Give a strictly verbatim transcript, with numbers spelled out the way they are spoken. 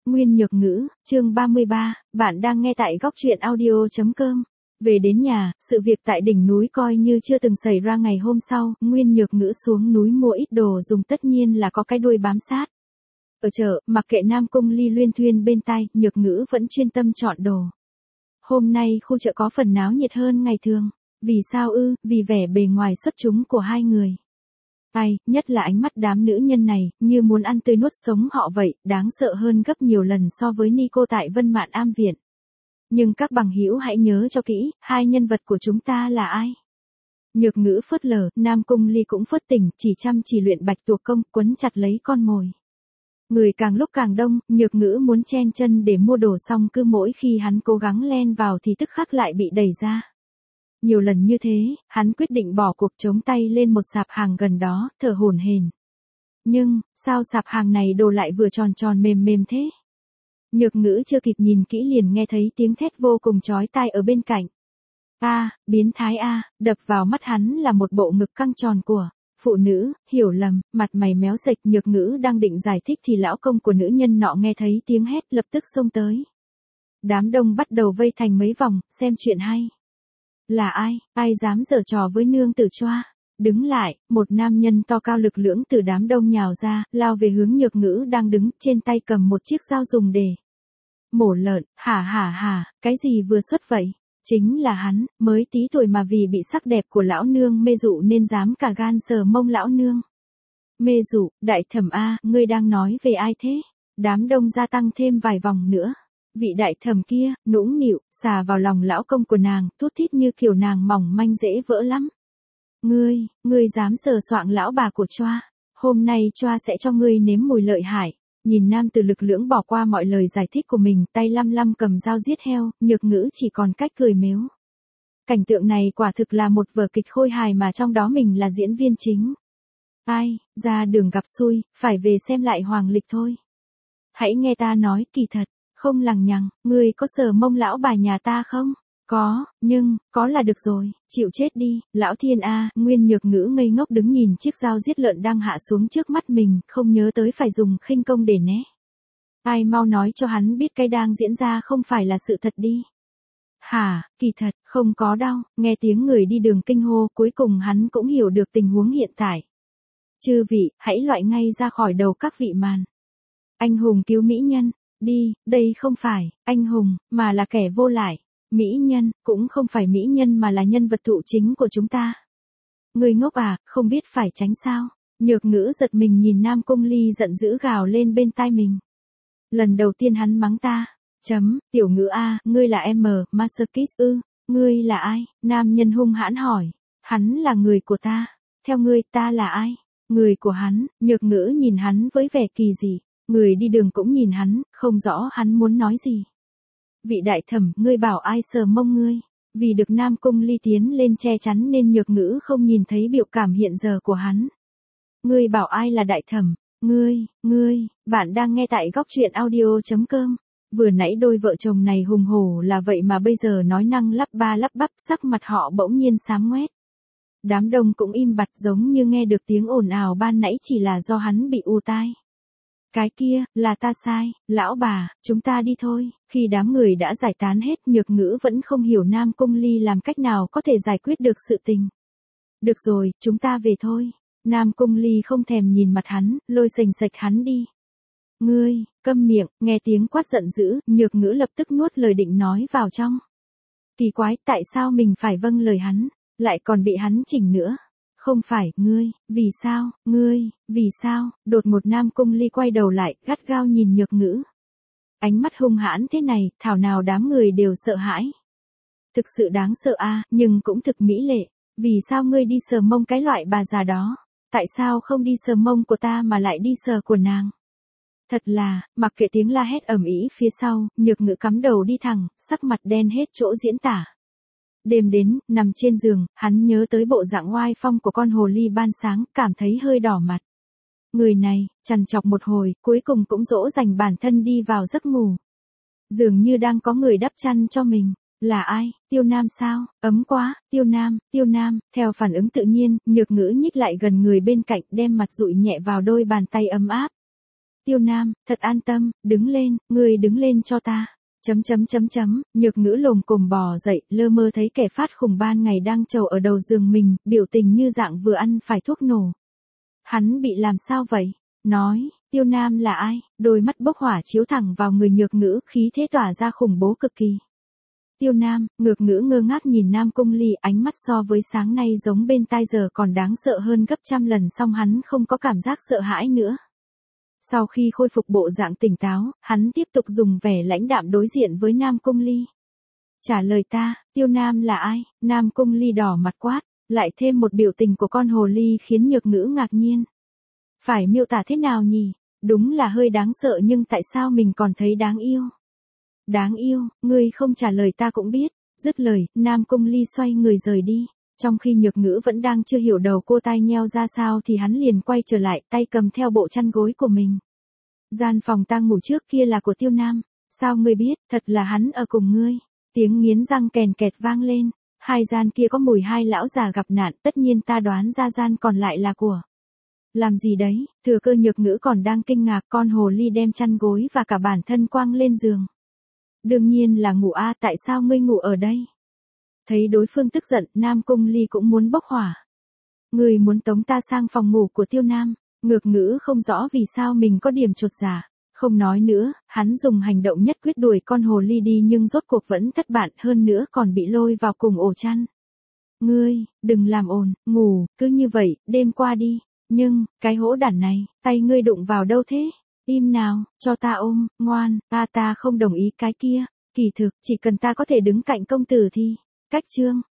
Nguyên Nhược Ngữ, chương ba mươi ba, bạn đang nghe tại góc truyện audio.com. Về đến nhà, sự việc tại đỉnh núi coi như chưa từng xảy ra ngày hôm sau, Nguyên Nhược Ngữ xuống núi mua ít đồ dùng tất nhiên là có cái đuôi bám sát. Ở chợ, mặc kệ Nam Cung Ly luyên thuyên bên tai, Nhược Ngữ vẫn chuyên tâm chọn đồ. Hôm nay khu chợ có phần náo nhiệt hơn ngày thường. Vì sao ư? Vì vẻ bề ngoài xuất chúng của hai người. Ai, nhất là ánh mắt đám nữ nhân này, như muốn ăn tươi nuốt sống họ vậy, đáng sợ hơn gấp nhiều lần so với Nico tại Vân Mạn Am Viện. Nhưng các bằng hữu hãy nhớ cho kỹ, hai nhân vật của chúng ta là ai? Nhược Ngữ phớt lờ, Nam Cung Ly cũng phớt tỉnh, chỉ chăm chỉ luyện bạch tuộc công, quấn chặt lấy con mồi. Người càng lúc càng đông, Nhược Ngữ muốn chen chân để mua đồ xong cứ mỗi khi hắn cố gắng len vào thì tức khắc lại bị đẩy ra. Nhiều lần như thế, hắn quyết định bỏ cuộc chống tay lên một sạp hàng gần đó, thở hổn hển. Nhưng, sao sạp hàng này đồ lại vừa tròn tròn mềm mềm thế? Nhược Ngữ chưa kịp nhìn kỹ liền nghe thấy tiếng thét vô cùng chói tai ở bên cạnh. A, biến thái a, đập vào mắt hắn là một bộ ngực căng tròn của phụ nữ, hiểu lầm, mặt mày méo sệch. Nhược Ngữ đang định giải thích thì lão công của nữ nhân nọ nghe thấy tiếng hét lập tức xông tới. Đám đông bắt đầu vây thành mấy vòng, xem chuyện hay. Là ai, ai dám giở trò với nương tử choa? Đứng lại, một nam nhân to cao lực lưỡng từ đám đông nhào ra, lao về hướng Nhược Ngữ đang đứng, trên tay cầm một chiếc dao dùng để mổ lợn. Hả hả hả, cái gì vừa xuất vậy? Chính là hắn, mới tí tuổi mà vì bị sắc đẹp của lão nương mê dụ nên dám cả gan sờ mông lão nương. Mê dụ, đại thẩm a, ngươi đang nói về ai thế? Đám đông gia tăng thêm vài vòng nữa. Vị đại thẩm kia, nũng nịu, xà vào lòng lão công của nàng, thút thít như kiểu nàng mỏng manh dễ vỡ lắm. Ngươi, ngươi dám sờ soạng lão bà của choa, hôm nay choa sẽ cho ngươi nếm mùi lợi hại. Nhìn nam từ lực lưỡng bỏ qua mọi lời giải thích của mình, tay lăm lăm cầm dao giết heo, Nhược Ngữ chỉ còn cách cười mếu. Cảnh tượng này quả thực là một vở kịch khôi hài mà trong đó mình là diễn viên chính. Ai, ra đường gặp xui, phải về xem lại hoàng lịch thôi. Hãy nghe ta nói, kỳ thật, không lằng nhằng, ngươi có sờ mông lão bà nhà ta không? Có, nhưng, có là được rồi, chịu chết đi, lão thiên a. Nguyên Nhược Ngữ ngây ngốc đứng nhìn chiếc dao giết lợn đang hạ xuống trước mắt mình, không nhớ tới phải dùng khinh công để né. Ai mau nói cho hắn biết cái đang diễn ra không phải là sự thật đi. Hả, kỳ thật, không có đâu. Nghe tiếng người đi đường kinh hô, cuối cùng hắn cũng hiểu được tình huống hiện tại. Chư vị, hãy loại ngay ra khỏi đầu các vị màn. Anh hùng cứu mỹ nhân, đi, đây không phải anh hùng, mà là kẻ vô lại. Mỹ nhân, cũng không phải mỹ nhân mà là nhân vật thụ chính của chúng ta. Người ngốc à, không biết phải tránh sao? Nhược Ngữ giật mình nhìn Nam Cung Ly giận dữ gào lên bên tai mình. Lần đầu tiên hắn mắng ta. Chấm, tiểu Ngữ a, ngươi là em, Masterkiss ư? Ngươi là ai? Nam nhân hung hãn hỏi. Hắn là người của ta. Theo ngươi, ta là ai? Người của hắn. Nhược Ngữ nhìn hắn với vẻ kỳ dị. Người đi đường cũng nhìn hắn, không rõ hắn muốn nói gì. Vị đại thẩm, ngươi bảo ai sờ mông ngươi? Vì được Nam Cung Ly tiến lên che chắn nên Nhược Ngữ không nhìn thấy biểu cảm hiện giờ của hắn. Ngươi bảo ai là đại thẩm? Ngươi, ngươi, bạn đang nghe tại góc truyện audio.com. Vừa nãy đôi vợ chồng này hùng hổ là vậy mà bây giờ nói năng lắp ba lắp bắp, sắc mặt họ bỗng nhiên xám ngoét. Đám đông cũng im bặt giống như nghe được tiếng ồn ào ban nãy chỉ là do hắn bị ù tai. Cái kia, là ta sai, lão bà, chúng ta đi thôi. Khi đám người đã giải tán hết, Nhược Ngữ vẫn không hiểu Nam Cung Ly làm cách nào có thể giải quyết được sự tình. Được rồi, chúng ta về thôi. Nam Cung Ly không thèm nhìn mặt hắn, lôi sành sạch hắn đi. Ngươi, câm miệng, nghe tiếng quát giận dữ, Nhược Ngữ lập tức nuốt lời định nói vào trong. Kỳ quái, tại sao mình phải vâng lời hắn, lại còn bị hắn chỉnh nữa? Không phải, ngươi, vì sao, ngươi, vì sao? Đột một Nam Cung Ly quay đầu lại, gắt gao nhìn Nhược Ngữ. Ánh mắt hung hãn thế này, thảo nào đám người đều sợ hãi. Thực sự đáng sợ a, nhưng cũng thực mỹ lệ. Vì sao ngươi đi sờ mông cái loại bà già đó? Tại sao không đi sờ mông của ta mà lại đi sờ của nàng? Thật là, mặc kệ tiếng la hét ầm ĩ phía sau, Nhược Ngữ cắm đầu đi thẳng, sắc mặt đen hết chỗ diễn tả. Đêm đến, nằm trên giường, hắn nhớ tới bộ dạng oai phong của con hồ ly ban sáng, cảm thấy hơi đỏ mặt. Người này, trằn trọc một hồi, cuối cùng cũng dỗ dành bản thân đi vào giấc ngủ. Dường như đang có người đắp chăn cho mình. Là ai? Tiêu Nam sao? Ấm quá, Tiêu Nam, Tiêu Nam. Theo phản ứng tự nhiên, Nhược Ngữ nhích lại gần người bên cạnh, đem mặt dụi nhẹ vào đôi bàn tay ấm áp. Tiêu Nam, thật an tâm, đứng lên, ngươi đứng lên cho ta. Chấm chấm chấm chấm, Nhược Ngữ lồm cồm bò dậy, lơ mơ thấy kẻ phát khủng ban ngày đang trầu ở đầu giường mình, biểu tình như dạng vừa ăn phải thuốc nổ. Hắn bị làm sao vậy? Nói, Tiêu Nam là ai? Đôi mắt bốc hỏa chiếu thẳng vào người Nhược Ngữ, khí thế tỏa ra khủng bố cực kỳ. Tiêu Nam, Nhược Ngữ ngơ ngác nhìn Nam Cung Ly, ánh mắt so với sáng nay giống bên tai giờ còn đáng sợ hơn gấp trăm lần, song hắn không có cảm giác sợ hãi nữa. Sau khi khôi phục bộ dạng tỉnh táo, hắn tiếp tục dùng vẻ lãnh đạm đối diện với Nam Cung Ly. Trả lời ta, Tiêu Nam là ai? Nam Cung Ly đỏ mặt quát, lại thêm một biểu tình của con hồ ly khiến Nhược Ngữ ngạc nhiên. Phải miêu tả thế nào nhỉ? Đúng là hơi đáng sợ, nhưng tại sao mình còn thấy đáng yêu? Đáng yêu, ngươi không trả lời ta cũng biết. Dứt lời, Nam Cung Ly xoay người rời đi. Trong khi Nhược Ngữ vẫn đang chưa hiểu đầu cô tai nheo ra sao thì hắn liền quay trở lại, tay cầm theo bộ chăn gối của mình. Gian phòng ta ngủ trước kia là của Tiêu Nam. Sao ngươi biết? Thật là hắn ở cùng ngươi. Tiếng nghiến răng kèn kẹt vang lên. Hai gian kia có mùi hai lão già gặp nạn, tất nhiên ta đoán ra gian còn lại là của. Làm gì đấy? Thừa cơ Nhược Ngữ còn đang kinh ngạc, con hồ ly đem chăn gối và cả bản thân quăng lên giường. Đương nhiên là ngủ a, tại sao ngươi ngủ ở đây? Thấy đối phương tức giận, Nam Cung Ly cũng muốn bốc hỏa. Ngươi muốn tống ta sang phòng ngủ của Tiêu Nam? Nhược Ngữ không rõ vì sao mình có điểm chột dạ. Không nói nữa, hắn dùng hành động nhất quyết đuổi con hồ ly đi nhưng rốt cuộc vẫn thất bại, hơn nữa còn bị lôi vào cùng ổ chăn. Ngươi, đừng làm ồn, ngủ, cứ như vậy, đêm qua đi. Nhưng, cái hỗn đản này, tay ngươi đụng vào đâu thế? Im nào, cho ta ôm, ngoan, ta ta không đồng ý cái kia. Kỳ thực, chỉ cần ta có thể đứng cạnh công tử thì. Cách chương.